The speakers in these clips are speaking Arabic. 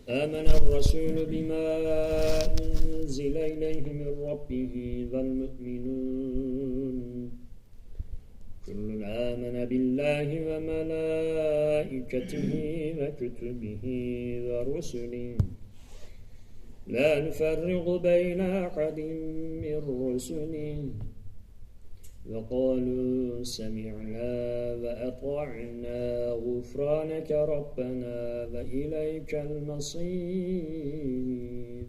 آمن الرسول بما أنزل إليه من ربه والمؤمنون كل آمن بالله وملائكته وكتبه ورسله لا نفرق بين أحد من رسله وقالوا سمعنا وأطعنا غفرانك ربنا وإليك المصير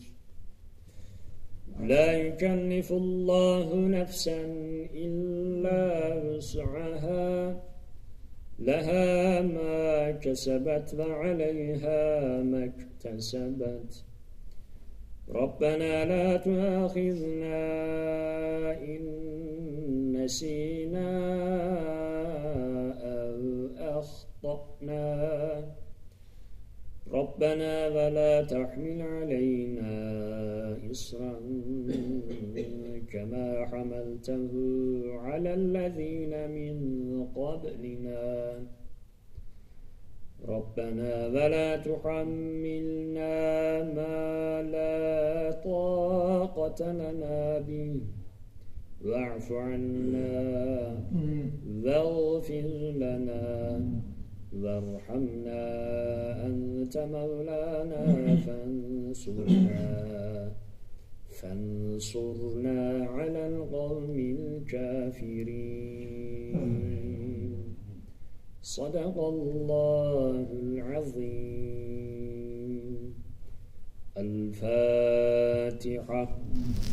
لا يكلف الله نفسا إلا وسعها لها ما كسبت وعليها ما اكتسبت ربنا لا تؤاخذنا إن نسينا أو أخطأنا ربنا ولا تحمل علينا إصرا كما حملته على الذين من قبلنا ربنا ولا تحملنا ما لا طاقة لنا به واعف عنا واغفر لنا وارحمنا أنت مولانا فانصرنا على القوم الكافرين صدق الله العظيم. الفاتحة.